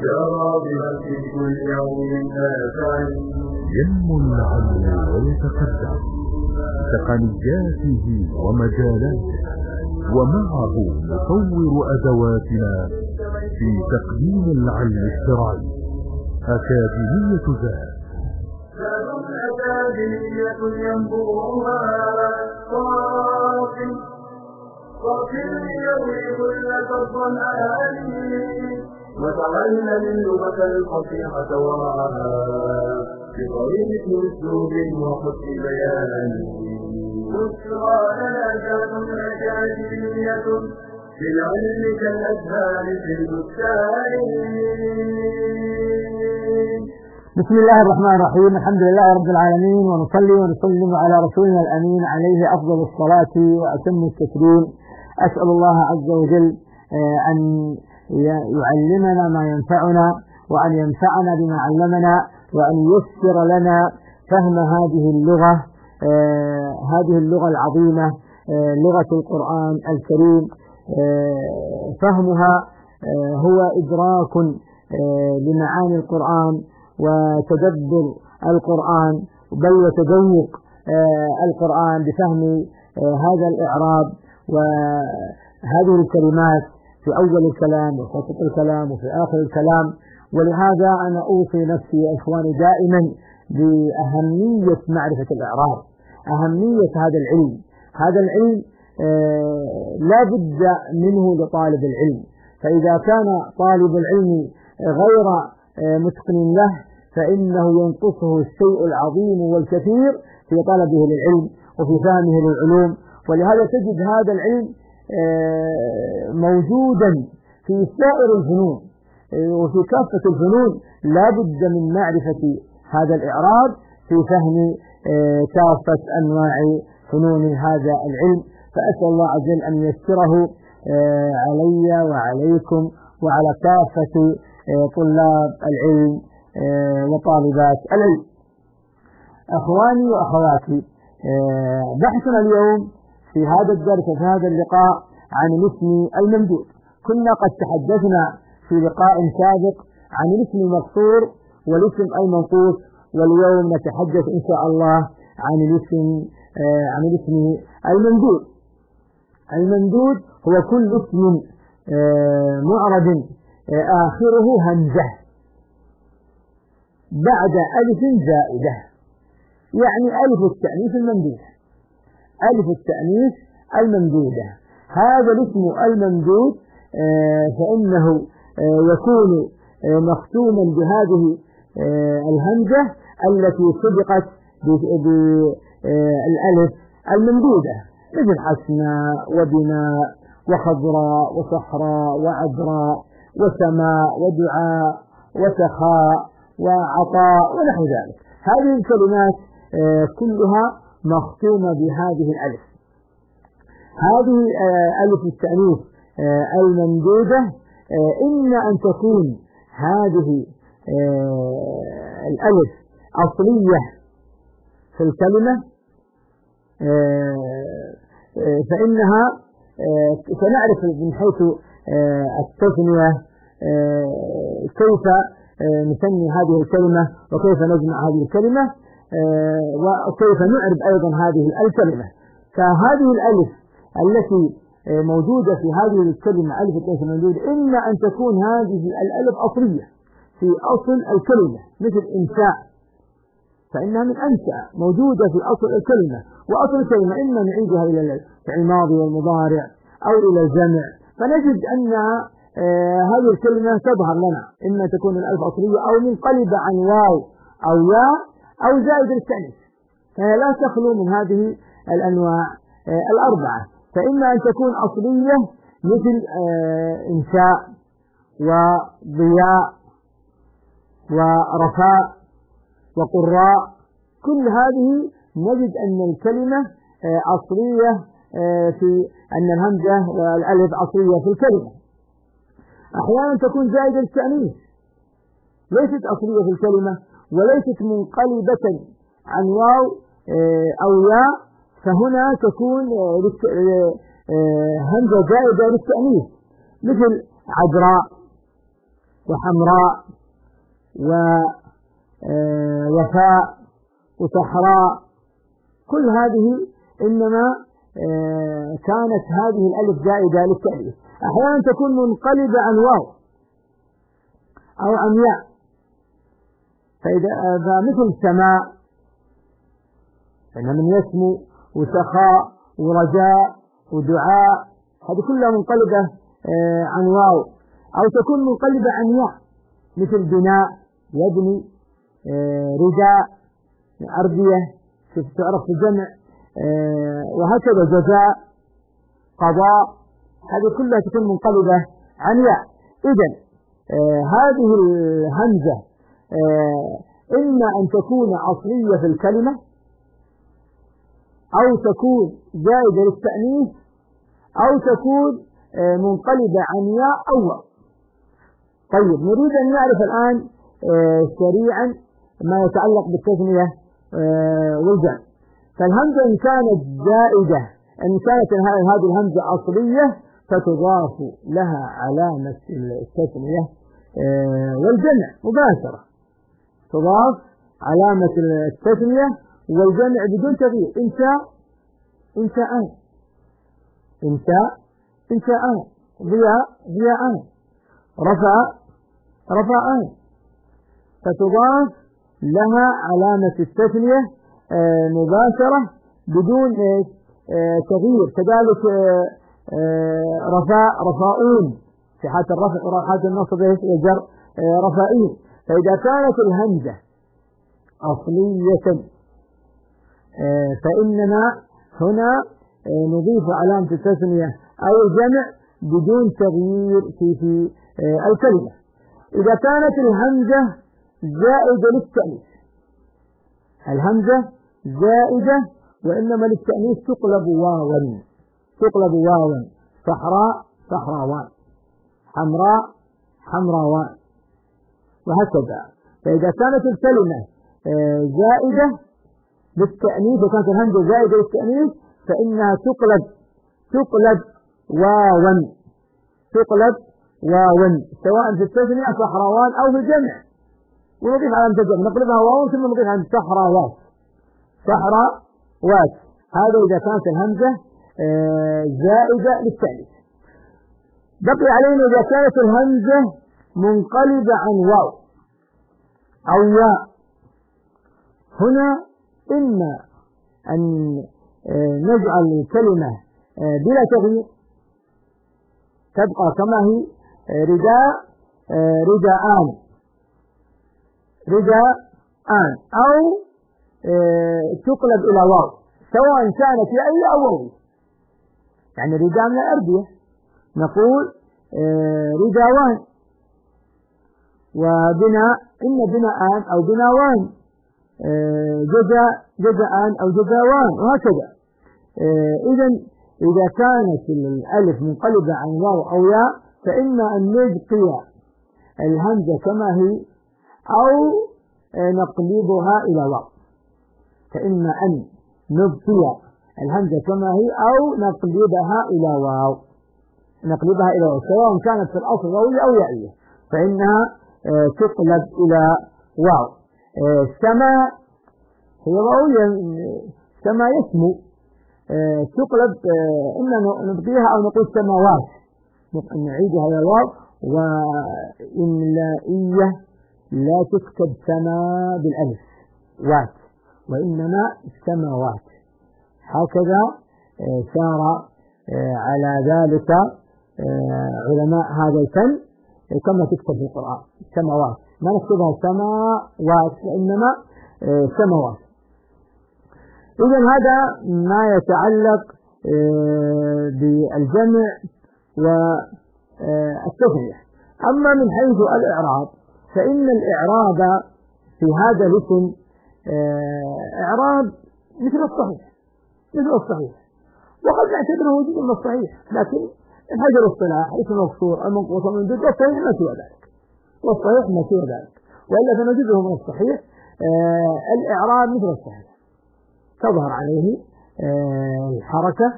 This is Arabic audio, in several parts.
يرى بها في كل يوم نافع. ينمو العلم ويتقدم بتقنياته ومجالاته، ومعه نطور أدواتنا في تقديم العلم الشرعي. أكاديمية ذات أكاديمية ينبوها صافي يروي كل فضل الأهالي، وتعلم اللغة الفصيحة وراها بطريق أسلوب وحسن بيان. بشرى لنا ذات أكاديمية في العلم كالأزهار في البستان. بسم الله الرحمن الرحيم. الحمد لله رب العالمين، ونصلي ونسلم على رسولنا الأمين عليه أفضل الصلاة وأتم التسليم. أسأل الله عز وجل أن يعلمنا ما ينفعنا، وأن ينفعنا بما علمنا، وأن ييسر لنا فهم هذه اللغة العظيمة، لغة القرآن الكريم. فهمها هو إدراك لمعاني القرآن وتدبر القرآن، بل وتذوق القرآن بفهم هذا الإعراب وهذه الكلمات في أول الكلام وفي وسط الكلام وفي آخر الكلام. ولهذا أنا أوصي نفسي يا إخواني دائما بأهمية معرفة الإعراب، أهمية هذا العلم. هذا العلم لا بد منه لطالب العلم، فإذا كان طالب العلم غير متقن له فإنه ينقصه الشيء العظيم والكثير في طلبه للعلم وفي فهمه للعلوم. ولهذا تجد هذا العلم موجودا في سائر الفنون، وفي كافة الفنون لا بد من معرفة هذا الإعراب في فهم كافة أنواع فنون هذا العلم. فأسأل الله عز وجل أن ييسره علي وعليكم وعلى كافة طلاب العلم وطالبات العلم. أخواني وأخواتي، بحثنا اليوم في هذا الدرس وفي هذا اللقاء عن الاسم الممدود. كنا قد تحدثنا في لقاء سابق عن الاسم المقصور والاسم المنقوص، واليوم نتحدث إن شاء الله عن الاسم الممدود. الممدود هو كل اسم معرب آخره همزة بعد ألف زائدة، يعني ألف التأنيث الممدودة، ألف التأنيث الممدودة. هذا الاسم الممدود فإنه يكون مختوما بهذه الهمزة التي سبقت بالألف الممدودة، مثل حسناء وبناء وخضراء وصحراء وعذراء وسماء ودعاء وسخاء وعطاء ونحو ذلك. هذه الكلمات كلها مختومة بهذه الألف. هذه ألف التأنيث الممدودة إما أن تكون هذه الألف أصلية في الكلمة، فإنها سنعرف من حيث التثنية كيف نسمي هذه الكلمة وكيف نجمع هذه الكلمة وكيف نعرب أيضا هذه الكلمة. فهذه الألف التي موجودة في هذه الكلمة ألف التأنيث الممدودة إما أن تكون هذه الألف أصلية في أصل الكلمة، مثل إنشاء فإنها من أنشأ موجودة في أصل الكلمة، وأصل الكلمة إما نعيدها إلى الماضي والمضارع أو إلى الجمع، فنجد أن هذه الكلمة تظهر لنا إما تكون الألف أصلية أو منقلبة عن واو أو ياء أو زائد التأنيث، فهي لا تخلو من هذه الأنواع الأربعة. فإما أن تكون أصلية مثل إنشاء وضياء ورفاء وقراء، كل هذه نجد أن الكلمة أصلية في أن الهمزة والألف أصلية في الكلمة. أحيانا تكون زائدة التأنيث ليست أصلية في الكلمة وليست منقلبة عن واو أو ياء، فهنا تكون همزة زائدة للتأنيث مثل عذراء وحمراء ووفاء وصحراء، كل هذه إنما كانت هذه الألف زائدة للتأليف. أحيانا تكون منقلبة عن واو أو عن ياء، فمثل سماء، فإنها من يسمو وسخاء ورجاء ودعاء، هذه كلها منقلبة عن واو، أو تكون منقلبة عن ياء، مثل بناء يبني، رداء أردية تعرف في الجمع، وهكذا جزاء قضاء، هذه كلها تكون منقلبة عن ياء. إذن هذه الهمزة إما أن تكون أصلية في الكلمة أو تكون زائدة للتأنيث أو تكون منقلبة عن ياء أو واو. طيب نريد أن نعرف الآن سريعا ما يتعلق بالتثنية والجمع. فالهمزة إن كانت زائدة، إن كانت هذه الهمزة أصلية فتضاف لها علامة التثنية والجمع مباشرة، تضاف علامة التثنية والجمع بدون تغيير. إنشاء إنشاءان، إنشاء إنشاءان، ضياء ضياءان، رفع رفعان، فتضاف لها علامة التثنية مباشرة بدون تغيير. كذلك رفاء رفاؤون، في حالة الرفع وحالة النصب يجر رفائين. فإذا كانت الهمزة أصلية فإننا هنا نضيف علامة التثنية أو الجمع بدون تغيير في الكلمة. إذا كانت الهمزة زائدة للتأنيث، الهمزة زائدة وإنما للتأنيث تقلب واوا، تقلب واوا، صحراء صحراوان، حمراء حمراوان، وهكذا. فإذا كانت الكلمة زائدة للتأنيث وكانت الهمزة زائدة للتأنيث فإنها تقلب واوا، تقلب واوا، سواء في التثنية صحراوان أو في الجمع، ونضيف على الجمع نقلبها واو ثم نضيف عن صحراوات صحراوات. هذا إذا كانت الهمزة زائدة للتأنيث. بقي علينا إذا كانت الهمزة منقلبة عن واو أو ياء. هنا إما أن نجعل الكلمة بلا تغيير تبقى كما هي، رداء رداءان رداءان، أو تقلب إلى واو سواء كانت ياء أو واو. يعني رداء من الأردية نقول رداوان، وبناء إن بناءان أو بناوان، جزاءان أو جزاوان، وهكذا. إذا كانت الألف منقلبة عن واو أو ياء فإما أن نبقي الهمزة كما هي أو نقلبها إلى واو، فإما أن نبقي الهمزة كما هي أو نقلبها إلى واو، نقلبها إلى واو سواء كانت في الأصل واوية أو يائية فإنها تقلب إلى واو. السماء هي واوية، سماء يسمو، تقلب إما نبقيها أو نقول سماوات، نعيدها إلى الواو. وإملائية لا تكتب سما بالألف وات، وإنما سماوات. هكذا سار على ذلك علماء هذا الفن كما تكتب في القرآن سماوات، ما نكتبها سماوات وإنما سماوات. إذن هذا ما يتعلق بالجمع والتثنية. أما من حيث الإعراب فإن الإعراب في هذا الاسم إعراب مثل الصحيح، مثل الصحيح، وقد نعتبره جزء من الصحيح، لكن من حيث الاصطلاح اسم مكسور المنقوص من جزء والصحيح ما سوى ذلك، والصحيح ما سوى ذلك، وإلا فنجده من الصحيح. الإعراب مثل الصحيح، تظهر عليه الحركة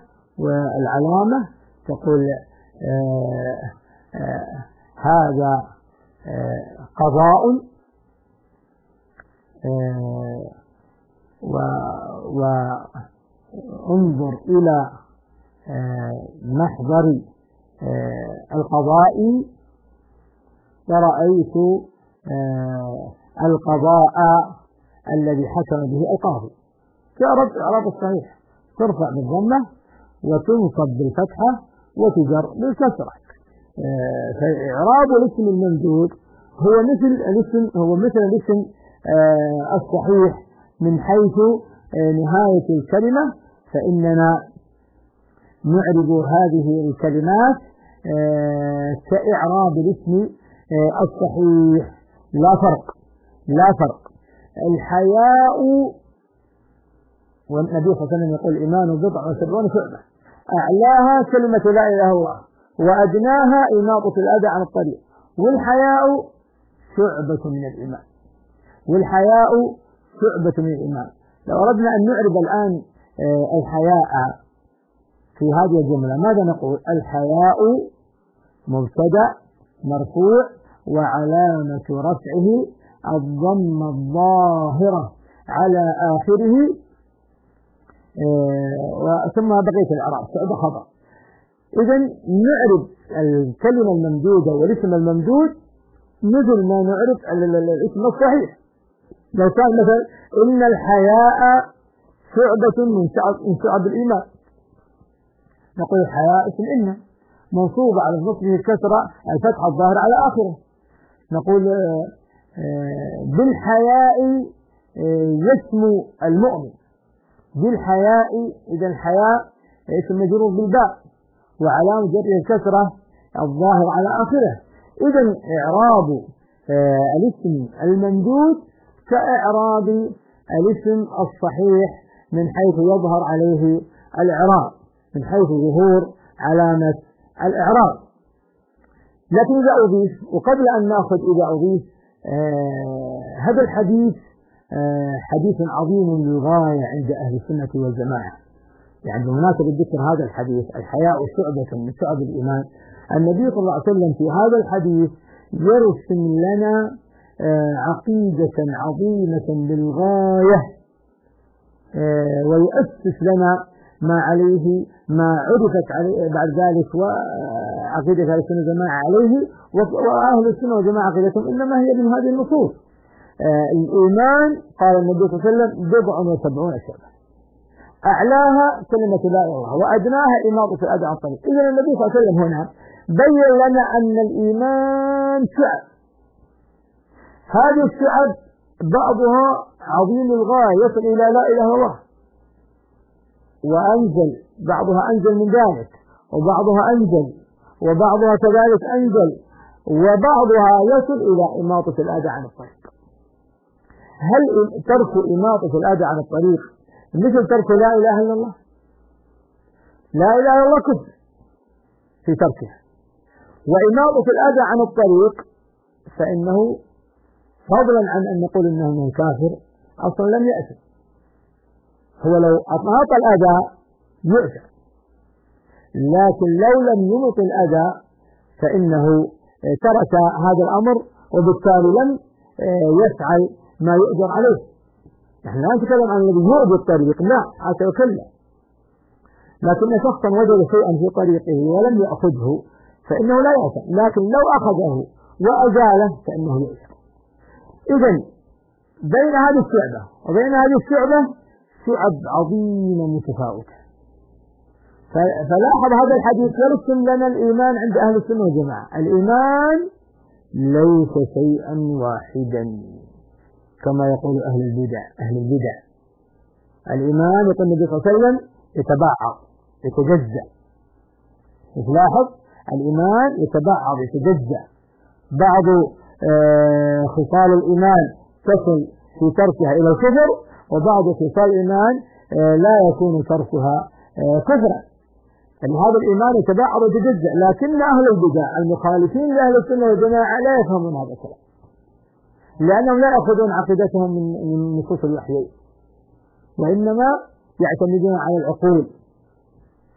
والعلامة، تقول هذا قضاء وانظر إلى محضر القضاء ورأيت القضاء الذي حكم به القاضي. إعراب الصحيح ترفع بالضمة وتنصب بالفتحة وتجر بالكسرة. فإعراب الاسم الممدود هو مثل الاسم الصحيح من حيث نهاية الكلمة، فإننا نعرب هذه الكلمات كإعراب الاسم الصحيح، لا فرق. الحياء، والنبي صلى الله عليه وسلم يقول الإيمان 79 شعبة، أعلاها كلمة لا إله إلا الله، وأدناها إماطة الأذى عن الطريق، والحياء شعبة من الإيمان، لو أردنا أن نعرب الآن الحياء في هذه الجملة ماذا نقول؟ الحياء مبتدأ مرفوع وعلامة رفعه الضمة الظاهرة على آخره ثم بقية الإعراب سعد خبر. إذن نعرب الكلمة الممدودة والاسم الممدود مثل ما نعرف الاسم الصحيح. لو كان مثلا إن الحياء شعبة من شعب الإيمان، نقول الحياء اسم إن منصوب على نصبه الكسرة الفتحة الظاهرة على آخره. نقول بالحياء يسمو المؤمن، بالحياء، إذا الحياء اسم مجرور بالباء وعلامة جره الكسرة الظاهرة على آخره. إذا إعراب الاسم الممدود كإعراب الاسم الصحيح من حيث يظهر عليه الإعراب، من حيث ظهور علامة الإعراب. لكن إذا أضيف، وقبل أن نأخذ إذا أضيف، هذا الحديث حديث عظيم للغاية عند أهل السنة والجماعة. يعني بمناسبة ذكر هذا الحديث الحياء شعبة من شعب الإيمان، النبي صلى الله عليه وسلم في هذا الحديث يرسم لنا عقيدة عظيمة للغاية، ويؤسس لنا ما عرفت عليه بعد ذلك وعقيدة أهل السنة والجماعة عليه، وأهل السنة والجماعة عقيدتهم إنما هي من هذه النصوص. الإيمان قال النبي صلى الله عليه وسلم 79 شعبة، أعلاها كلمة لا إله إلا الله، وأدناها إماطة الأذى عن الطريق. إذن النبي صلى الله عليه وسلم هنا بين لنا أن الإيمان شعب، هذه الشعب بعضها عظيم الغاية يصل إلى لا إله إلا الله، وأنزل بعضها أنزل من ذلك، وبعضها أنزل، وبعضها كذلك أنزل، وبعضها يصل إلى إماطة الأذى عن الطريق. هل ترك إماطة الأذى عن الطريق مثل ترك لا إله إلا الله؟ لا إله إلا الله كفر في تركها، وإماطة الأذى عن الطريق فإنه فضلا عن أن نقول إنه من كافر أصلا لم يأثم، هو لو أطاق الأذى يؤثم، لكن لو لم يمط الأذى فإنه ترك هذا الأمر وبالتالي لم يفعل ما يؤجر عليه. نحن لا نتكلم عن الذي يؤذي الطريق، لا حتى يكلم، لكن شخصا وجد شيئا في طريقه ولم يأخذه فإنه لا يأثم، لكن لو أخذه وأزاله فإنه يؤثم. إذن بين هذه الشعبة وبين هذه الشعبة شعب عظيمة متفاوتة. فلاحظ هذا الحديث يرسم لنا الإيمان عند أهل السنة والجماعة، الإيمان ليس شيئا واحدا كما يقول أهل البدع. الإيمان يقول النبي صلى الله عليه وسلم يتبعض يتجزأ. تلاحظ الإيمان يتبعض يتجزأ، بعض خصال الإيمان تصل في تركها إلى الكفر، وبعض خصال الإيمان لا يكون تركها كفرا. هذا الإيمان يتبعض ويتجزأ، لكن أهل البدع المخالفين لأهل السنة والجماعة لا يفهمون هذا الكلام، لأنهم لا يأخذون عقيدتهم من نصوص الوحيين، وإنما يعتمدون على العقول.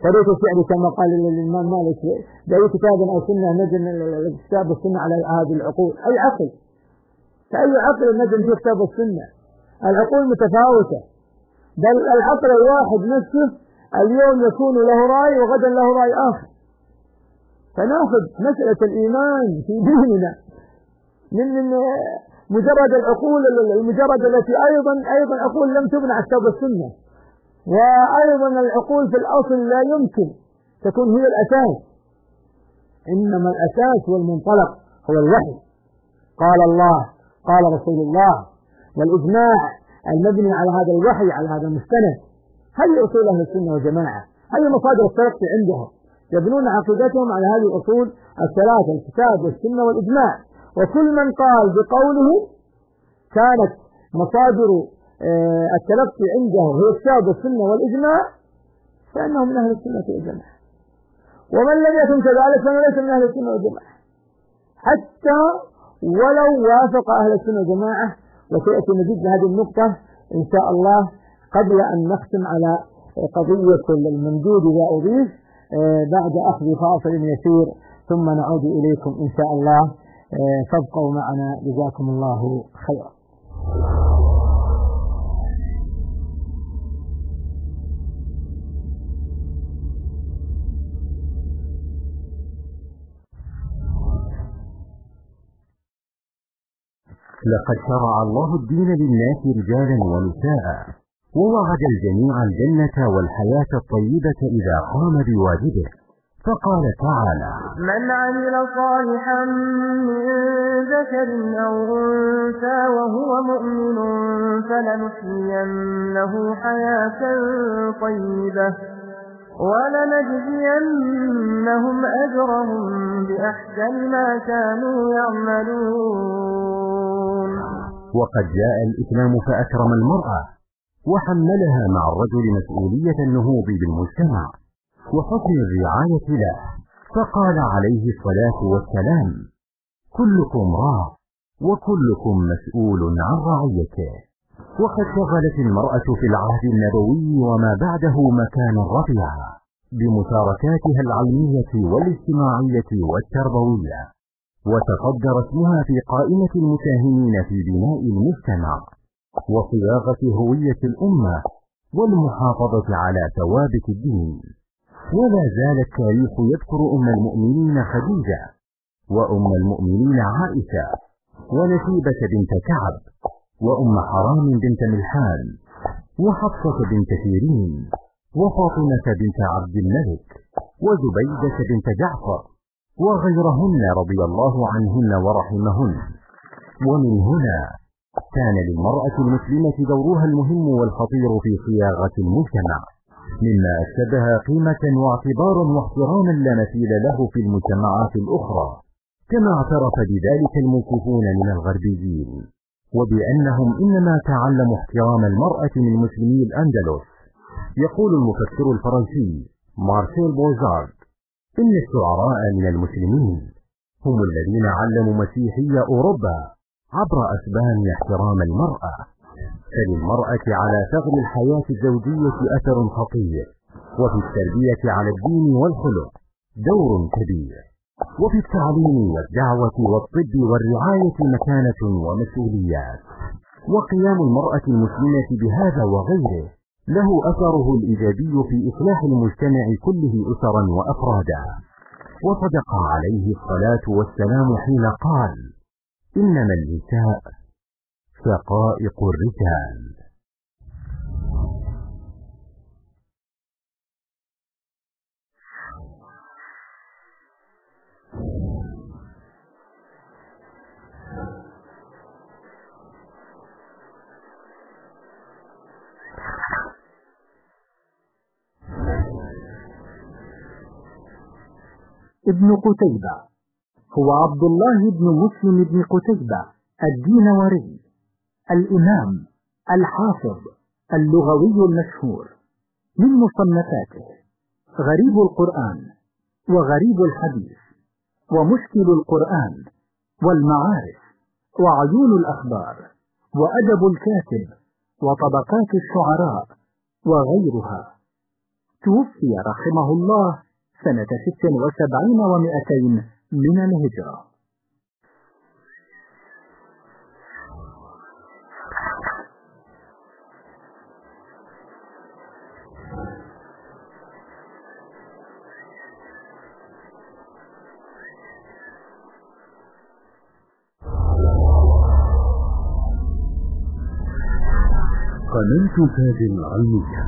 طريق الشعر كما قال الإمام مالك بأي كتاب أو سنة نجم الكتاب والسنة على هذه العقول. أي عقل؟ فأي عقل نجم في كتاب والسنة؟ العقول متفاوتة، بل العقل الواحد نفسه اليوم يكون له رأي وغدا له رأي آخر. فنأخذ مسألة الإيمان في ديننا من مجرد العقول المجرد التي أيضا عقول لم تبنى على الكتاب والسنة، وأيضا العقول في الأصل لا يمكن تكون هي الأساس، إنما الأساس والمنطلق هو الوحي. قال الله، قال رسول الله، والإجماع المبني على هذا الوحي على هذا المستند. هذه أصول أهل السنة والجماعة، هذه مصادر التلقي عندهم، يبنون عقيدتهم على هذه الأصول الثلاثة: الكتاب والسنة والإجماع. وكل من قال بقوله كانت مصادر التلقي عنده هي الكتاب والسنة والإجماع فإنه من أهل السنة والجماعة، ومن لم يكن كذلك فإنه ليس من أهل السنة والجماعة حتى ولو وافق أهل السنة والجماعة. وسيأتي مزيد بهذه النقطة إن شاء الله قبل أن نختم على قضية الممدود إذا أضيف بعد أخذ فاصل يسير، ثم نعود إليكم إن شاء الله. فابقوا معنا، جزاكم الله خيرا. لقد شرع الله الدين للناس رجالا ونساء، ووعد الجميع الجنة والحياة الطيبة إذا قام بواجبه، فقال تعالى: من عمل صالحا من ذكر أو أنثى وهو مؤمن فلنحيينه حياة طيبة ولنجزينهم أجرهم بأحسن ما كانوا يعملون. وقد جاء الإسلام فأكرم المرأة وحملها مع الرجل مسؤولية النهوض بالمجتمع وحسن الرعاية له، فقال عليه الصلاة والسلام: كلكم راع وكلكم مسؤول عن رعيته. وقد شغلت المرأة في العهد النبوي وما بعده مكانا رفيعا بمشاركاتها العلمية والاجتماعية والتربوية، وتصدر اسمها في قائمة المساهمين في بناء المجتمع وصياغة هوية الأمة والمحافظة على ثوابت الدين. ولا زال التاريخ يذكر أم المؤمنين خديجة، وأم المؤمنين عائشة، ونسيبة بنت كعب، وأم حرام بنت ملحان، وحفصة بنت سيرين، وفاطمة بنت عبد الملك، وزبيدة بنت جعفر، وغيرهن رضي الله عنهن ورحمهن. ومن هنا كان للمرأة المسلمة دورها المهم والخطير في صياغة المجتمع، مما أكسبها قيمة واعتبارا واحتراما لا مثيل له في المجتمعات الأخرى، كما اعترف بذلك الموقفون من الغربيين، وبأنهم إنما تعلموا احترام المرأة من مسلمي الأندلس. يقول المفكر الفرنسي مارسيل بوزارد: إن الشعراء من المسلمين هم الذين علموا مسيحي أوروبا عبر أسبان احترام المرأة. فللمرأة على ثغر الحياة الزوجية أثر خطير، وفي التربية على الدين والخلق دور كبير، وفي التعليم والدعوة والطب والرعاية مكانة ومسؤوليات. وقيام المرأة المسلمة بهذا وغيره له أثره الإيجابي في إصلاح المجتمع كله أسرا وأفرادا. وصدق عليه الصلاة والسلام حين قال: إنما النساء شقائق الرجال. ابن قتيبة هو عبد الله بن مسلم بن قتيبة الدينوري، الإمام الحافظ اللغوي المشهور. من مصنفاته غريب القرآن، وغريب الحديث، ومشكل القرآن، والمعارف، وعيون الأخبار، وأدب الكاتب، وطبقات الشعراء، وغيرها. توفي رحمه الله سنة 76 و200 من الهجرة. قناة فاز العلمية.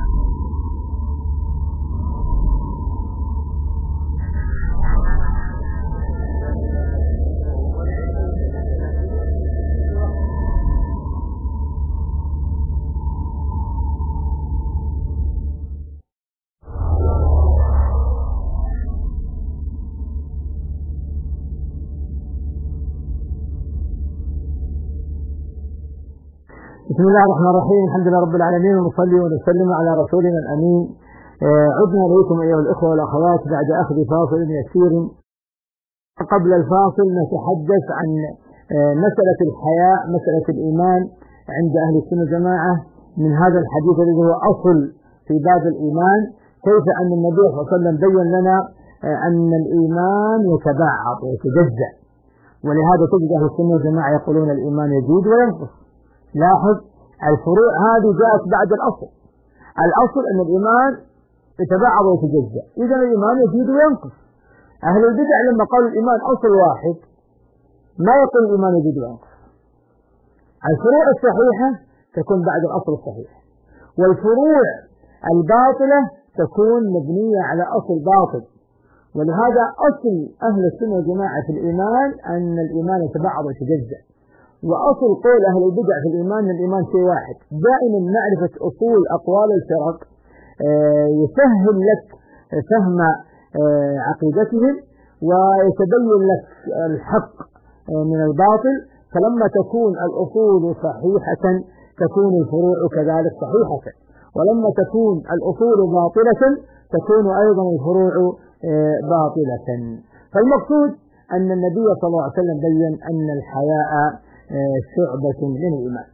بسم الله الرحمن الرحيم. الحمد لله رب العالمين، ونصلي ونسلم على رسولنا الأمين. عدنا إليكم أيها الإخوة والأخوات بعد أخذ فاصل يسير. قبل الفاصل نتحدث عن مسألة الحياء، مسألة الإيمان عند أهل السنة والجماعة من هذا الحديث الذي هو أصل في باب الإيمان، كيف أن النبي صلى الله عليه وسلم بين لنا أن الإيمان يتبعض ويتجزأ، ولهذا تجد أهل السنة والجماعة يقولون الإيمان يزيد وينقص. لاحظ الفروع هذه جاءت بعد الأصل. الأصل أن الإيمان يتبعض ويتجزأ، إذا الإيمان يزيد وينقص. أهل البدع لما قالوا الإيمان أصل واحد ما يقول الإيمان يزيد وينقص. الفروع الصحيحة تكون بعد الأصل الصحيح، والفروع الباطلة تكون مبنية على أصل باطل. ولهذا أصل أهل السنة والجماعة في الإيمان أن الإيمان يتبعض ويتجزأ، وأصل قول أهل البدع في الإيمان أن الإيمان شيء واحد. دائما معرفة أصول أقوال الفرق يسهل لك فهم عقيدتهم، ويتبين لك الحق من الباطل. فلما تكون الأصول صحيحة تكون الفروع كذلك صحيحة، ولما تكون الأصول باطلة تكون أيضا الفروع باطلة. فالمقصود أن النبي صلى الله عليه وسلم بين أن الحياء شعبة من الإيمان.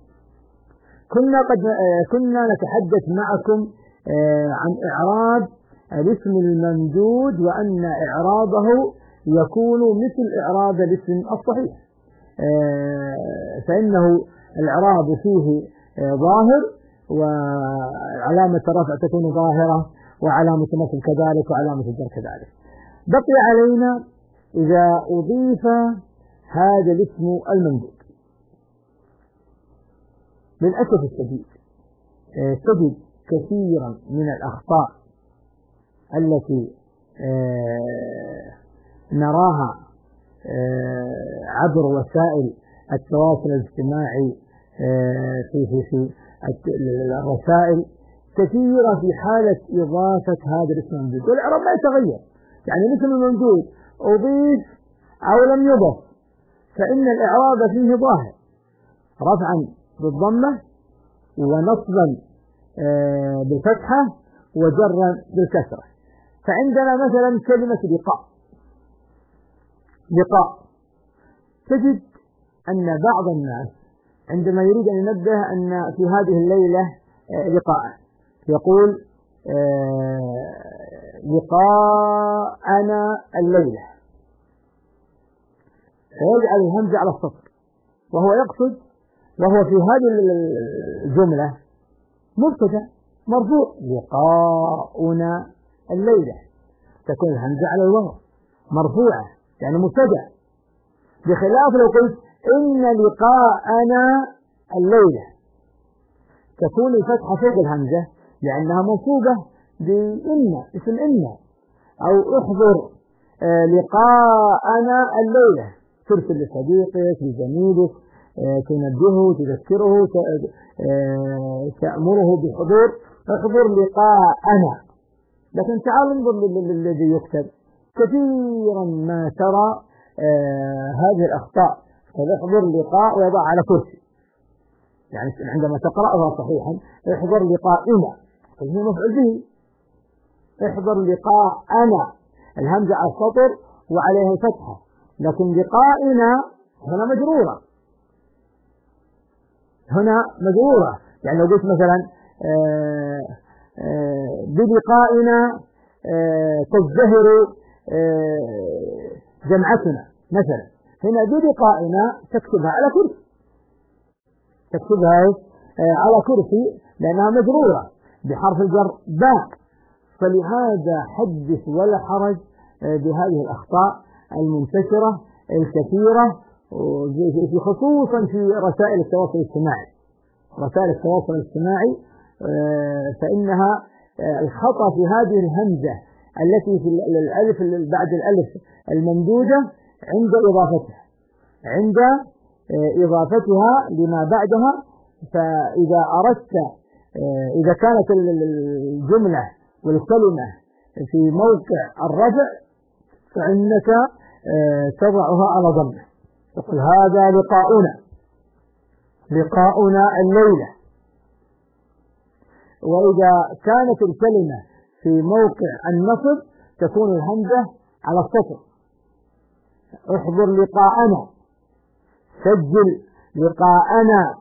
كنا نتحدث معكم عن إعراب الاسم الممدود، وأن إعرابه يكون مثل إعراب الاسم الصحيح، فإنه الإعراب فيه ظاهر، وعلامة الرفع تكون ظاهرة، وعلامة النصب كذلك، وعلامة الجر كذلك. بقي علينا إذا أضيف هذا الاسم الممدود. للأسف الشديد تجد كثيرا من الأخطاء التي نراها عبر وسائل التواصل الاجتماعي في الرسائل كثيرة في حالة إضافة هذا الاسم الممدود، والإعراب ما يتغير. يعني الاسم الممدود أضيف أو لم يضف فإن الإعراب فيه ظاهر، رفعا بالضمة، ونصبا بالفتحة، وجرا بالكسرة. فعندنا مثلا كلمة لقاء، تجد أن بعض الناس عندما يريد أن ينبه أن في هذه الليلة لقاء يقول لقاءنا الليلة، فيجعل الهمزة على السطر، وهو يقصد، وهو في هذه الجملة مبتدأ مرفوع لقاؤنا الليلة، تكون الهمزة على الواو مرفوعة يعني مبتدأ، بخلاف لو قلت إن لقاءنا الليلة تكون الفتحة فوق الهمزة لأنها منصوبة بإن، اسم إن، أو احضر لقاءنا الليلة، ترسل لصديقك لزميلك، تنبهه، تذكره، تأمره بالحضور، احضر لقاءنا. لكن تعال انظر للذي يكتب، كثيرا ما ترى هذه الأخطاء، فاحضر لقاء ويضع على كرسي، يعني عندما تقرأها صحيحا احضر لقائنا فهي مفعول به، احضر لقاءنا الهمزة على السطر وعليها فتحة، لكن لقائنا هنا مجرورة، يعني لو قلت مثلا بلقائنا تزدهر جمعتنا مثلا. هنا بلقائنا تكتبها على كرسي، تكتبها على كرسي لأنها مجرورة بحرف الجر باء. فلهذا حدث ولا حرج بهذه الأخطاء المنتشرة الكثيرة، خصوصا في رسائل التواصل الاجتماعي. رسائل التواصل الاجتماعي فإنها الخطأ في هذه الهمزة التي في الألف بعد الألف الممدودة عند إضافتها لما بعدها. فإذا أردت إذا كانت الجملة والكلمة في موقع الرفع فإنك تضعها على ضمه، تقول هذا لقاؤنا الليلة. وإذا كانت الكلمة في موقع النصب تكون الهمزة على السطر، احضر لقاءنا، سجل لقاءنا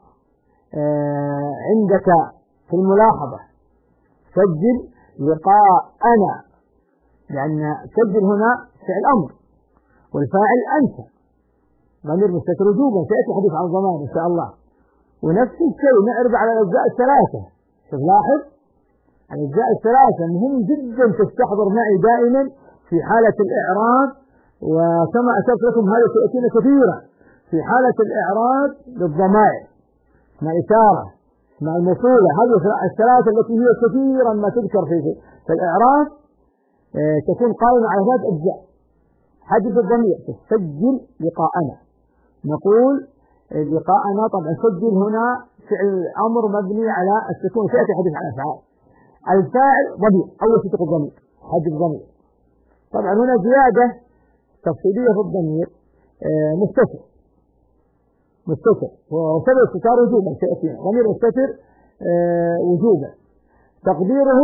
عندك في الملاحظة، سجل لقاءنا، لأن سجل هنا فعل أمر والفاعل أنت ضمير مستتر وجوبا، سيأتي الحديث عن الضمان إن شاء الله. ونفس الشيء نعرض على الأجزاء الثلاثة. تلاحظ الأجزاء الثلاثة مهم جدا تستحضر معي دائما في حالة الإعراب، وكما أشرت لكم هذا سيأتينا كثيرا في حالة الإعراب للضمائر مع إشارة مع الموصولة. هذه الثلاثة التي هي كثيرا ما تذكر في الإعراب تكون قائمة على ثلاث أجزاء. حذف الضمير، تسجل لقاءنا، نقول لقاءنا طبعا سجل هنا فعل أمر مبني على السكون، سيأتي حديث عن الأفعال. الفاعل ضمير، أول شيء تقول ضمير، حذف ضمير. طبعا هنا زيادة تفصيلية في الضمير مستتر وسبب استتار وجوبا، سيأتينا ضمير مستتر وجوبا تقديره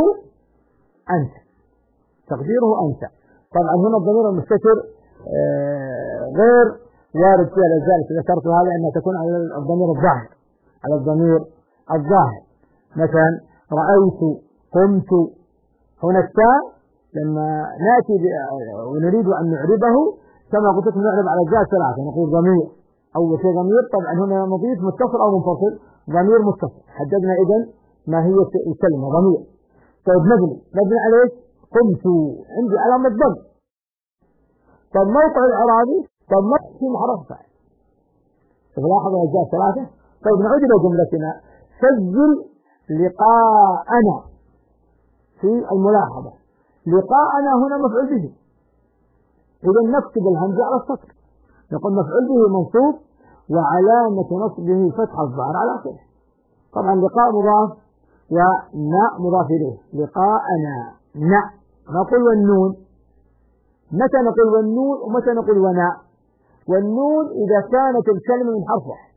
أنت. طبعا هنا الضمير المستتر غير وارد فيها لذلك ذكرت هذا أنها تكون على الضمير الظاهر، على الضمير الظاهر. مثلا رأيت، قمت. هنا التاء لما نأتي ونريد أن نعربه كما قلت لكم نعرب على الجهة ثلاثة، نقول ضمير، أول شيء ضمير. طبعا هنا نضيف متصل أو منفصل، ضمير متصل. حددنا إذن ما هي الكلمة ضمير. طيب مبني عليه قمت، عندي علامة ضم. طيب موقع الإعرابي، طيب في محرف فاعل. تلاحظ الأجزاء ثلاثة. طيب نعود إلى جملتنا، سجل لقاءنا في الملاحظة. لقاءنا هنا مفعول به، إذا نكتب الهمزة على السطر، نقول مفعول به منصوب وعلامة نصبه فتح الظاهر على آخره. طبعا لقاء مضاف وناء مضاف إليه. لقاءنا نقول والنون. متى نقول والنون ومتى نقول وناء؟ والنون إذا كانت الكلمة من حرف واحد،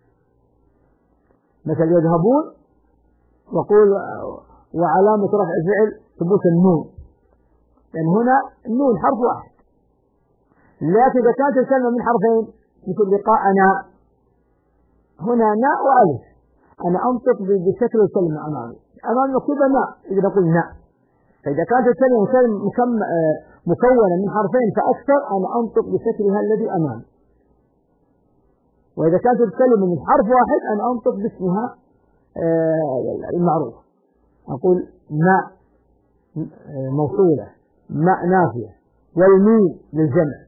مثل يذهبون وقول وعلامة رفع الفعل ثبوت النون، لأن هنا النون حرف واحد. لكن إذا كانت الكلمة من حرفين مثل لقاءنا، هنا ناء وألف، أنا أنطق بشكل الكلمة أمامي نكتبها ناء إذا نقول ناء. فإذا كانت الكلمة مكونة من حرفين فأكثر أنا أنطق بشكلها الذي أمامي. وإذا كانت الكلمة من حرف واحد أنا أنطق باسمها المعروف، أقول ماء موصولة، ماء نافية، والميم للجمع.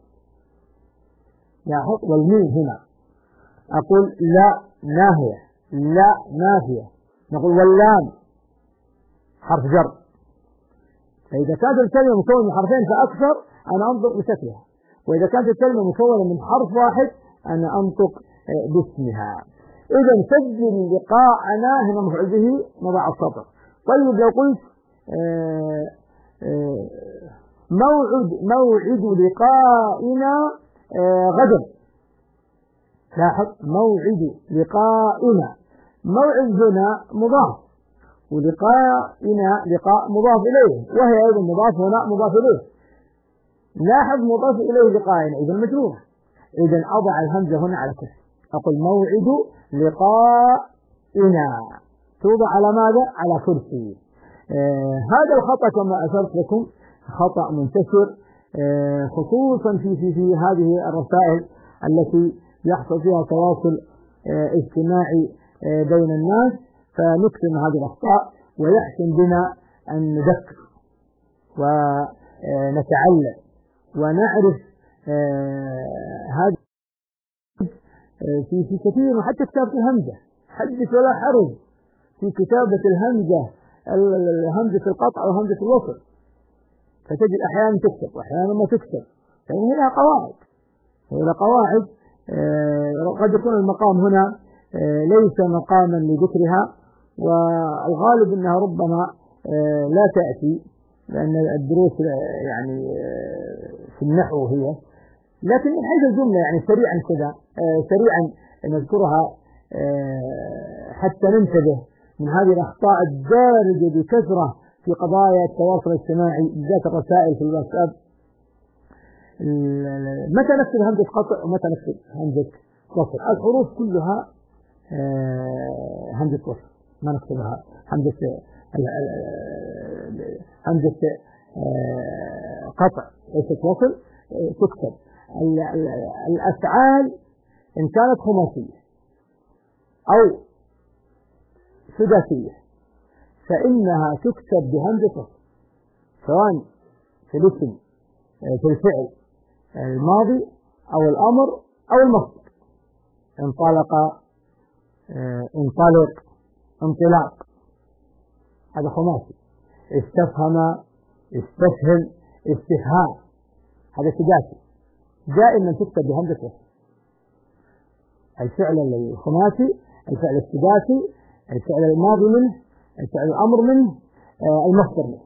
لاحظ والميم هنا أقول لا ناهية، لا نافية. نقول واللام حرف جر. فإذا كانت الكلمة مكونة من حرفين فأكثر أنا أنطق بشكلها، وإذا كانت الكلمة مكونة من حرف واحد أنا أنطق باسمها. إذا سجل لقاءنا هنا مفعول به نضع السطر. طيب لو قلت موعد لقائنا غدا، لاحظ موعد لقائنا، موعد هنا مضاف ولقائنا لقاء مضاف إليه، وهي أيضا مضاف هنا مضاف إليه. لاحظ مضاف إليه لقائنا إذا مجرورة، إذا أضع الهمزة هنا على كسر، أقول موعد لقائنا توضع على ماذا؟ على كرسي. هذا الخطأ كما أشرت لكم خطأ منتشر، خصوصا في هذه الرسائل التي يحصل فيها تواصل اجتماعي بين الناس، فنكتم هذه الأخطاء ويحسن بنا أن نذكر ونتعلم ونعرف هذا في كثير، وحتى كتابة الهمزة حدث ولا حرج في كتابة الهمزة، همزة القطع وهمزة الوصل، فتجد أحيانا تكتب وأحيانا ما تكتب، فإن هنا قواعد قد يكون المقام هنا ليس مقاما لذكرها، والغالب أنها ربما لا تأتي لأن الدروس يعني في النحو هي، لكن من حيث الجملة يعني سريعا نذكرها حتى ننتبه من هذه الأخطاء الدارجة بكثرة في قضايا التواصل الاجتماعي بالذات الرسائل في الواتساب. متى نكتب همزة قطع ومتى نكتب همزة وصل؟ الحروف كلها همزة وصل، ما نكتبها همزة قطع ليست وصل تكتب. الأفعال إن كانت خماسية أو سداسية فإنها تكتب بهمزة وصل، سواء في الاسم في الفعل الماضي أو الأمر أو المصدر، انطلق، انطلق، انطلاق، هذا خماسي. استفهم، استفهم، استفهام، هذا سداسي، دائما تكتب بهمزة وصل. الفعل الخماسي، الفعل السداسي، الفعل الماضي منه، الفعل الأمر منه، المصدر منه.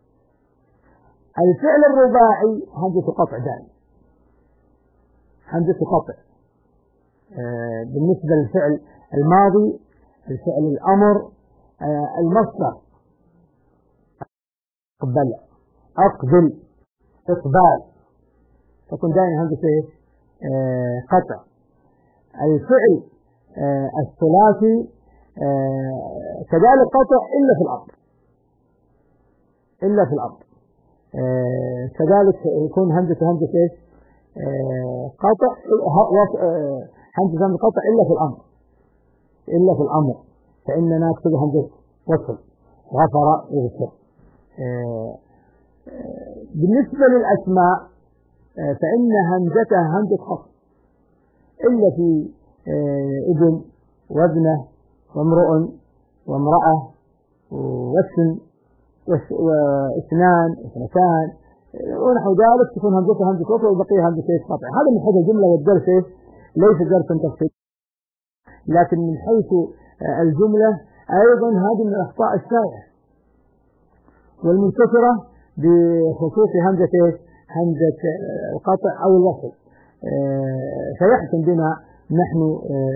الفعل الرباعي همزة قطع دائما، همزة قطع بالنسبة للفعل الماضي، الفعل الأمر، المصدر أقبل، أقبل، إقبال، تكون دائما همزة قطع. الفعل الثلاثي كذلك قطع إلا في الأمر، كذلك يكون همزة قطع، همزة قطع إلا في الأمر فإننا نكتب همزة وصل، غفر يغفر. بالنسبة للأسماء فإن همزتها همزة خفض إلا في ابن وابنه وامرؤ وامرأة واسم واثنان واثنتان ونحو ذلك، تكون همزتها همزة وصل وبقية همزة قطع. هذا من حيث الجملة والدرس ليس درسا تفصيلي، لكن من حيث الجملة أيضا هذه من الأخطاء الشائعة والمنتشرة بخصوص همزة القطع أو الوصل. فيحسن بنا نحن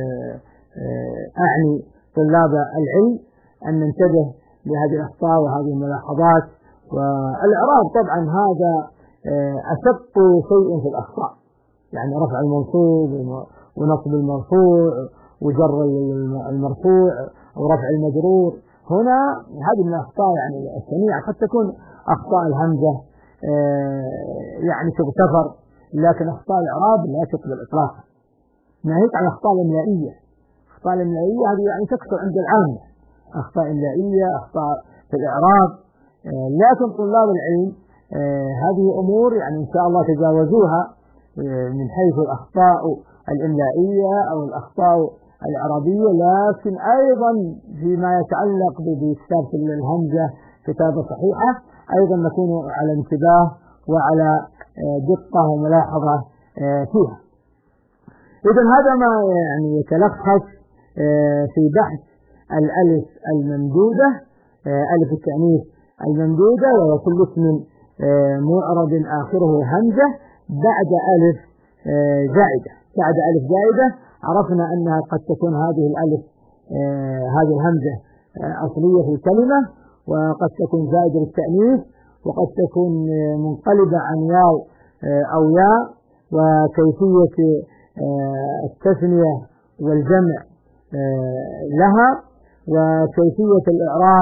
أعني طلاب العلم أن ننتبه لهذه الأخطاء وهذه الملاحظات. والإعراب طبعا هذا أشق شيء في الأخطاء، يعني رفع المنصوب ونصب المرفوع وجر المرفوع ورفع المجرور، هنا هذه من الأخطاء يعني الشنيعة. قد تكون أخطاء الهمزة يعني تغتفر، لكن أخطاء الإعراب لا تقبل إطلاقا. ناهيك عن أخطاء الإملائية، أخطاء الإملائية هذه يعني تكثر عند العامة، أخطاء إملائية، أخطاء في الإعراب، لكن طلاب العلم هذه أمور يعني إن شاء الله تجاوزوها من حيث الأخطاء الإملائية أو الأخطاء الإعرابية، لكن أيضا فيما يتعلق بكتابة الهمزة كتابة صحيحة أيضا نكون على انتباه وعلى دقة وملاحظة فيها. إذن هذا ما يعني يتلخص في بحث الألف الممدودة، ألف التأنيث الممدودة، وهو كل اسم معرب آخره همزة بعد ألف زائدة. بعد ألف زائدة عرفنا أنها قد تكون هذه الألف هذه الهمزة أصلية في الكلمة، وقد تكون زائدة للتأنيث، وقد تكون منقلبة عن واو أو ياء، وكيفية التثنية والجمع لها، وكيفية الإعراب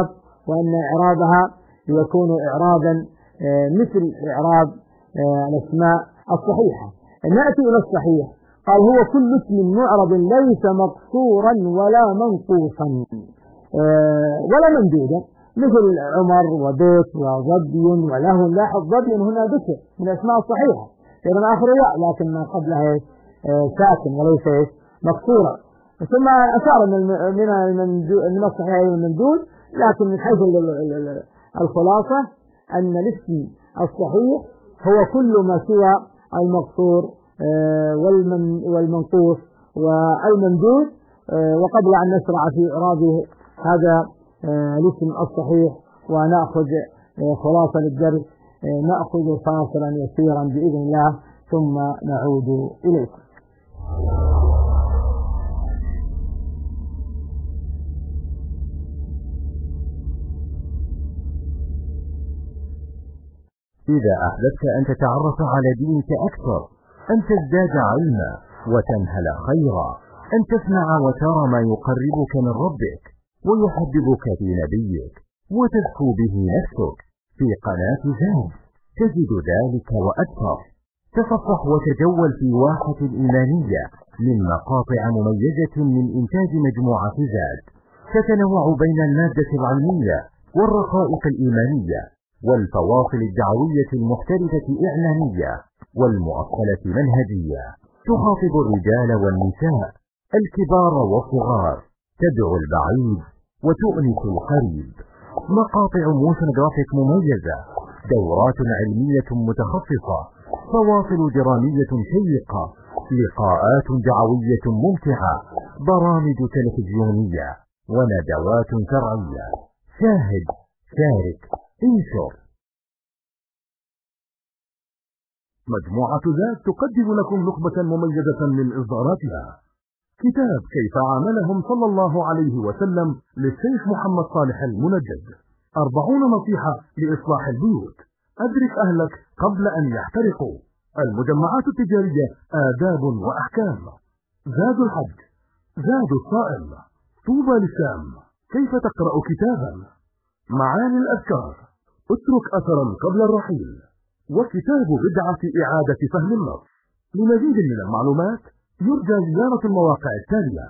وأن إعرابها يكون إعرابا مثل إعراب الأسماء الصحيحة. نأتي إلى الصحيح. قال هو كل اسم معرب ليس مقصورا ولا منقوصا ولا ممدودا، مثل عمر وبيت وظبي وله. لاحظ ظبي هنا ذكر من الأسماء الصحيحة، لأن آخر ياء لكن ما قبلها ساكن وليس مقصورا. ثم أشار من الصحيح والممدود، لكن من حيث الخلاصة أن الاسم الصحيح هو كل ما سوى المقصور والمنقوص والممدود. وقبل أن نشرع في إعرابه هذا الاسم الصحيح ونأخذ خلاصة للدرس، نأخذ فاصلا يسيرا بإذن الله ثم نعود إليكم. إذا أحببت أن تتعرف على دينك أكثر، أن تزداد علما وتنهل خيرا، أن تسمع وترى ما يقربك من ربك ويحببك في نبيك وتزكو به نفسك، في قناة زاد تجد ذلك وأكثر. تصفح وتجول في واحة الإيمانية من مقاطع مميزة من إنتاج مجموعة زاد، تتنوع بين المادة العلمية والرقائق الإيمانية والفواصل الدعوية المختلفة إعلانية والمؤصلة منهجية، تخاطب الرجال والنساء، الكبار والصغار، تدعو البعيد وتؤنس القريب. مقاطع موشن جرافيك مميزة، دورات علمية متخصصة، فواصل درامية شيقة، لقاءات دعوية ممتعة، برامج تلفزيونية وندوات شرعية. شاهد، شارك، انشر. مجموعة زاد تقدم لكم نخبة مميزة من إصداراتها. كتاب كيف عاملهم صلى الله عليه وسلم للشيخ محمد صالح المنجد، 40 نصيحة لإصلاح البيوت، أدرك أهلك قبل أن يحترقوا، المجمعات التجارية آداب وأحكام، زاد الحج، زاد الصائم، طوبى للشام، كيف تقرأ كتابا، معاني الأذكار، اترك أثرا قبل الرحيل، وكتاب بدعة إعادة فهم النص. لمزيد من المعلومات يرجى زيارة المواقع التالية: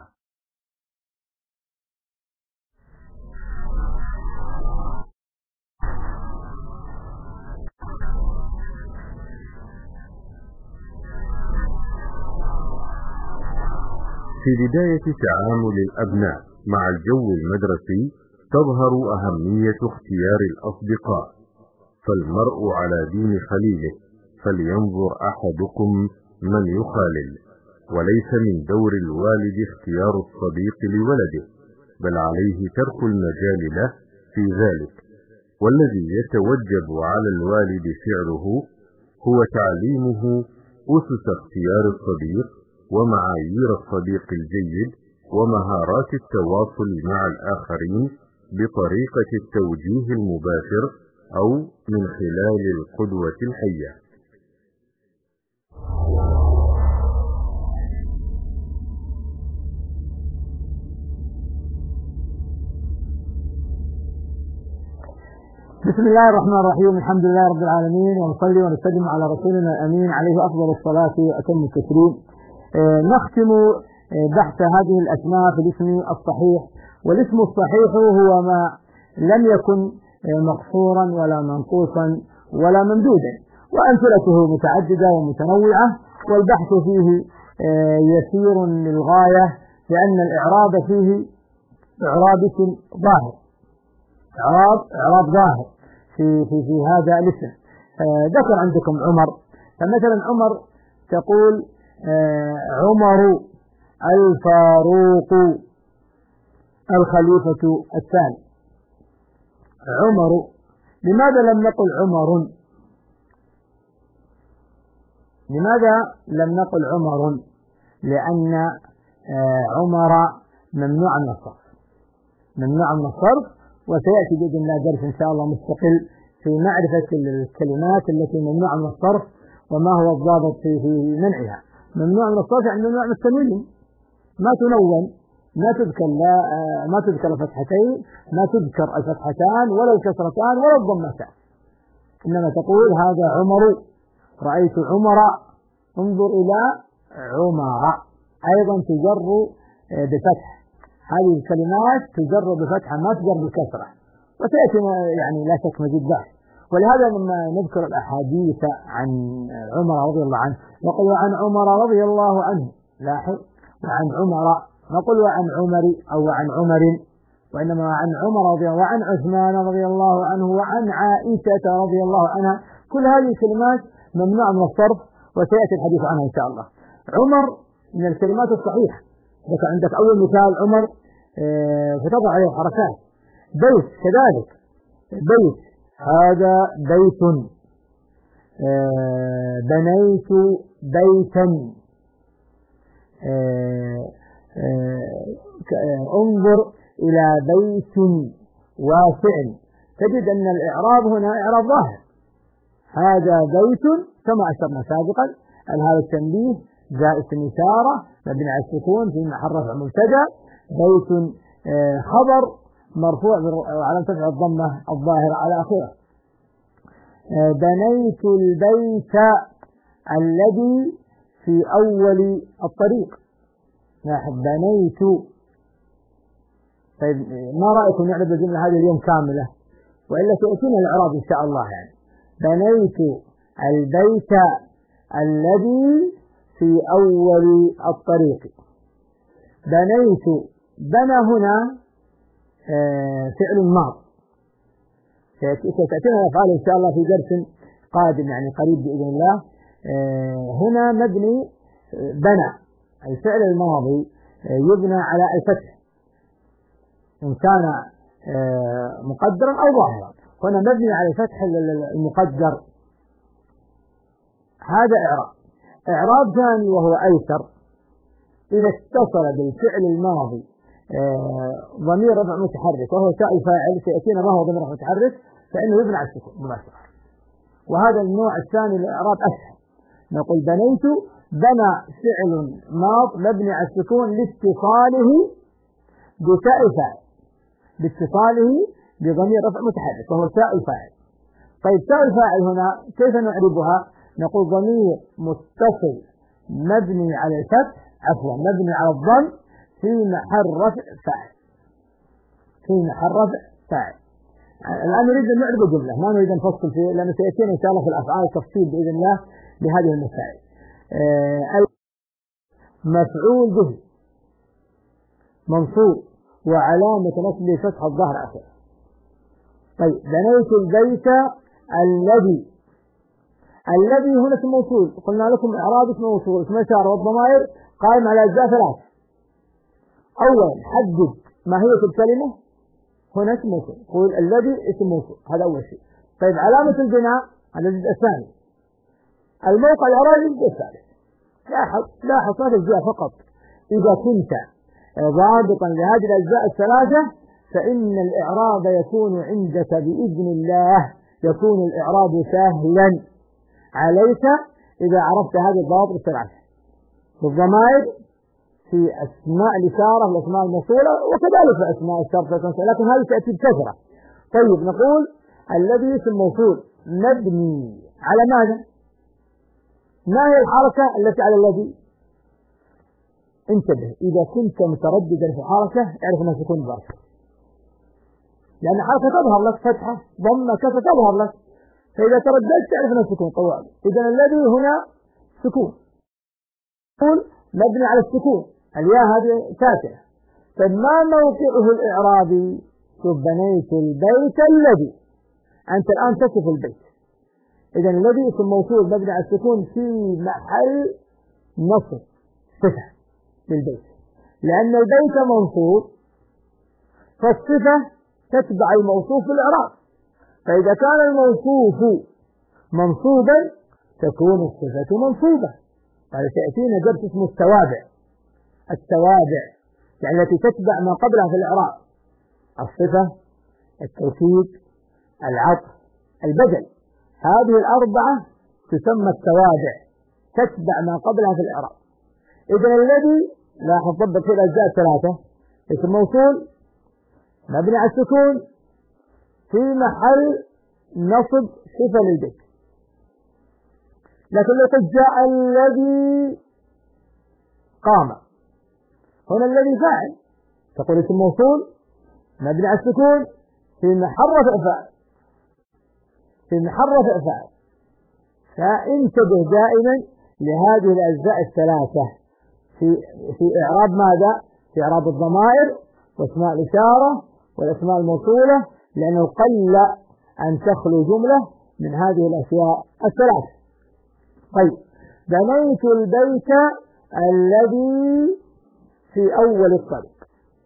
في بداية تعامل الأبناء مع الجو المدرسي تظهر أهمية اختيار الأصدقاء، فالمرء على دين خليله، فلينظر أحدكم من يخالل. وليس من دور الوالد اختيار الصديق لولده، بل عليه ترك المجال له في ذلك. والذي يتوجب على الوالد فعله هو تعليمه أسس اختيار الصديق ومعايير الصديق الجيد ومهارات التواصل مع الآخرين بطريقة التوجيه المباشر أو من خلال القدوة الحية. بسم الله الرحمن الرحيم، الحمد لله رب العالمين، ونصلي ونسلم على رسولنا الأمين عليه أفضل الصلاة وأتم التسليم. نختم بحث هذه الأسماء في الاسم الصحيح. والاسم الصحيح هو ما لم يكن مقصورا ولا منقوصا ولا ممدودا، وأمثلته متعددة ومتنوعة، والبحث فيه يسير للغاية، لأن الإعراب فيه إعراب اسم ظاهر، إعراب ظاهر في هذا الاسم. ذكر عندكم عمر، فمثلا عمر تقول عمر الفاروق الخليفة الثاني. عمر، لماذا لم نقل عمر؟ لماذا لم نقل عمر؟ لأن عمر ممنوع من الصرف، ممنوع من الصرف، وسيأتي بإذن الله درس إن شاء الله مستقل في معرفة الكلمات التي ممنوع من الصرف وما هو الضابط في منعها. ممنوع من الصرف يعني ممنوع من التنوين، ما تنون، ما تذكر الفتحتين، ما تذكر الفتحتان ولا الكسرتان ولا الضمتان، إنما تقول هذا عمر، رأيت عمر، انظر إلى عمر. أيضا تجر بفتح، هذه الكلمات تجر بفتحة ما تجر بالكسرة، وتأتي يعني لا شك مزيد بحث. ولهذا لما نذكر الأحاديث عن عمر رضي الله عنه نقول وعن عمر رضي الله عنه، لاحظ، وعن عمر، نقول وعن عمر أو وعن عمر، وإنما عن عمر رضي الله عنه، وعن عثمان رضي الله عنه، وعن عائشة رضي الله عنها. كل هذه الكلمات ممنوع من الصرف، وسيأتي الحديث عنها إن شاء الله. عمر من الكلمات الصحيحة، ذكر عندك أول مثال عمر فتضع عليه حركات. بيت كذلك، بيت، هذا بيت، بنيت بيتا، انظر إلى بيت واسع. تجد أن الإعراب هنا إعراب ظاهر، هذا بيت كما أشرنا سابقا، أن هذا التنبيه جاء اسم إشارة مبني على السكون في محل رفع مبتدأ، بيت خبر مرفوع وعلامة رفعه الضمة الظاهرة على آخره. بنيت البيت الذي في أول الطريق، لاحظ بنيت. طيب ما رأيكم نعرض الجملة هذه اليوم كاملة، وإلا سيأتينا الإعراب إن شاء الله. يعني بنيت البيت الذي في أول الطريق. بنيت، بنى هنا فعل ماض، ستأتينا الأفعال إن شاء الله في درس قادم يعني قريب بإذن الله. هنا مبني بنى، الفعل الماضي يبنى على الفتح إن كان مقدرا أو ظاهرا، هنا مبني على الفتح المقدر. هذا إعراب ثاني وهو أيسر، إذا اتصل بالفعل الماضي ضمير رفع متحرك وهو تاء الفاعل، سيأتينا ما هو ضمير رفع متحرك، فإنه يبنى على السكون مباشرة. وهذا النوع الثاني للإعراب أسهل، نقول بنيت، بنى فعل ماض مبني على السكون لاتصاله بتاء الفاعل، باتصاله بضمير رفع متحرك وهو تاء الفاعل. طيب تاء الفاعل هنا كيف نعربها؟ نقول ضمير متصل مبني على الفتح، عفوا مبني على الضم، في محل رفع فاعل، في محل رفع فاعل. الآن نريد أن نعرب الجملة، ما نريد أن نفصل فيه، لأن سيأتينا إن شاء الله في الأفعال تفصيل بإذن الله لهذه المسائل. مفعول به منصوب وعلامة نصبه فتح الظهر آخر. طيب بنيت البيت الذي هنا اسم موصول، قلنا لكم إعراب اسم موصول، اسم إشارة والضمائر قائم على أجزاء ثلاث. أولا حدد ماهية الكلمة، هنا اسم موصول، قول الذي اسم موصول، هذا أول شيء. طيب علامة البناء هذا الجزء الثاني، الموقع الإعرابي الجزء الثالث. لاحظ هذا الجزء فقط، إذا كنت ضابطا لهذه الأجزاء الثلاثة فإن الإعراب يكون عندك بإذن الله، يكون الإعراب سهلا عليك إذا عرفت هذه الضوابط الثلاثة. الضمائر في أسماء الإشارة والأسماء الموصولة، وكذلك في أسماء الشرط، لكن هذه تأتي بكثرة. طيب نقول الذي اسم موصول مبني على ماذا؟ ما هي الحركة التي على الذي؟ انتبه، إذا كنت مترددا في حركة اعرف أنها تكون ظرف، لأن حركة تظهر لك، فتحة ضمة كسر تظهر لك، فإذا ترددت تعرف أنها تكون طوال. إذا الذي هنا سكون، مبني على السكون، الياء هذه ساكنة. فما موقعه الإعرابي؟ شوف بنيت البيت الذي، أنت الآن تصف البيت، إذا الذي اسم موصول مبني على السكون في محل نصب صفة للبيت، لأن البيت منصوب فالصفة تتبع الموصوف في الإعراب، فإذا كان الموصوف منصوبا تكون الصفة منصوبة. هذا سيأتينا درس اسمه التوابع يعني التي تتبع ما قبلها في الإعراب، الصفة، التوكيد، العطف، البدل، هذه الأربعة تسمى التوابع، تتبع ما قبلها في الإعراب. إذا الذي لاحظ ضبط في الأجزاء الثلاثة، اسم موصول مبني على السكون في محل نصب صفة للبيت. لكن لو قلت جاء الذي قام، هنا الذي فاعل، تقول اسم موصول مبني على السكون في محل رفع فاعل، في محل رفع فاعل. فانتبه دائما لهذه الأجزاء الثلاثة في إعراب ماذا؟ في إعراب الضمائر واسماء الإشارة والأسماء الموصولة، لأنه قل أن تخلو جملة من هذه الأشياء الثلاث. طيب، بنيت البيت الذي في أول الطريق،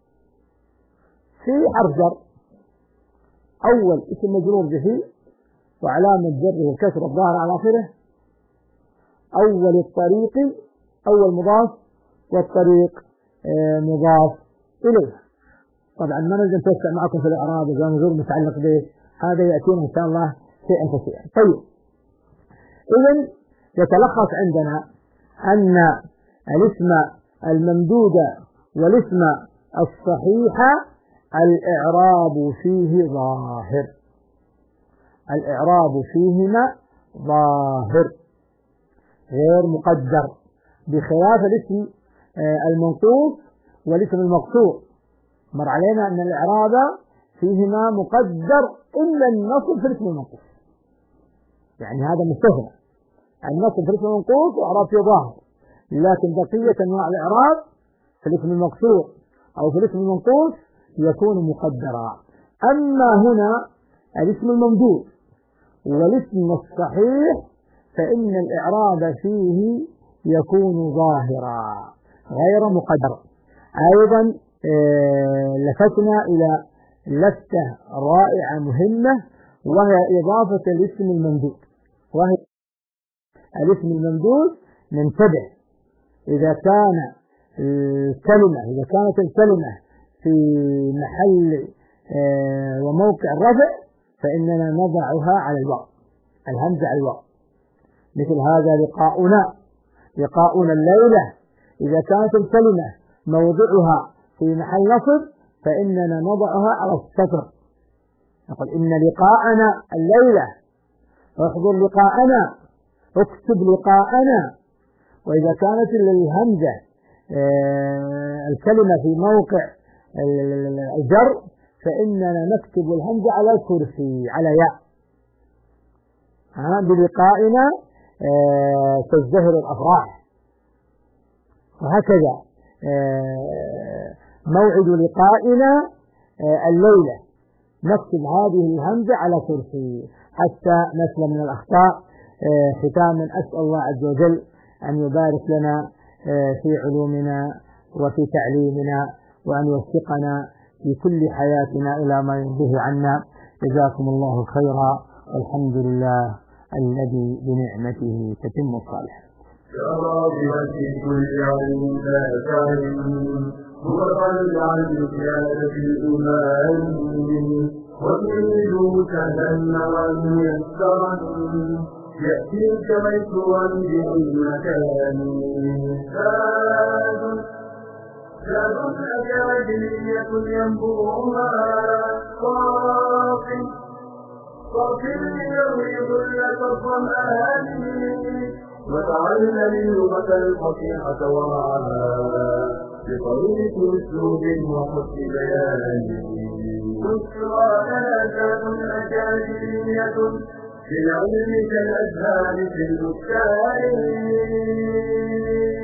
في حرف جر، أول اسم مجرور به وعلامة جره الكسر الظاهر على آخره، أول الطريق أول مضاف والطريق مضاف إليه. طبعا ما نريد نتوسع معكم في الإعراب إذا نزور متعلق به، هذا يأتينا إن شاء الله شيئا فشيئا. طيب، إذن يتلخص عندنا أن الاسم الممدود والاسم الصحيح الإعراب فيه ظاهر، الإعراب فيهما ظاهر غير مقدر، بخلاف الاسم المنقوص والاسم المقصور. مر علينا أن الإعراب فيهما مقدر إلا النصب في الاسم المنقوص، يعني هذا مستثنى، النصب في الاسم المنقوص وإعراب فيه ظاهر، لكن بقية أنواع الإعراب في الاسم المقصور أو في الاسم المنقوص يكون مقدرا. أما هنا الاسم الممدود والاسم الصحيح فإن الإعراب فيه يكون ظاهرا غير مقدر. أيضا لفتنا إلى لفتة رائعة مهمة، وهي إضافة الاسم الممدود. وهي الاسم الممدود ننتبه إذا كانت الكلمة في محل وموقع الرفع فإننا نضعها على الواو، الهمزة على الواو. مثل هذا لقاؤنا الليلة، إذا كانت الكلمة موضعها في محل نصب فإننا نضعها على السطر، نقول إن لقاءنا الليلة، احضر لقاءنا، اكتب لقاءنا. وإذا كانت الهمزة الكلمة في موقع الجر فإننا نكتب الهمزة على الكرسي على ياء. بلقائنا تزدهر الأفراح. وهكذا موعد لقائنا الليلة، نكتب هذه الهمزة على كرسي حتى نسلم من الأخطاء. ختاما أسأل الله عز وجل أن يبارك لنا في علومنا وفي تعليمنا، وأن يوفقنا في كل حياتنا إلى ما يرضيه عنا. جزاكم الله خيرا، والحمد لله الذي بنعمته تتم الصالحات. يا راغبا في كل علم لا تعلم، هو قلب عن زيادة الإيمان، وتريد سهلا وميسرا يأتيك ميسورا بأي مكان. زاد أكاديمية ينبوها صافي ليروي ظلة الظمآن، وتعلم اللغة الفصيحة ومعها بطريق أسلوب وحسن بيان. بشرى لنا زاد أكاديمية بالعلم كالأزهار في البستان.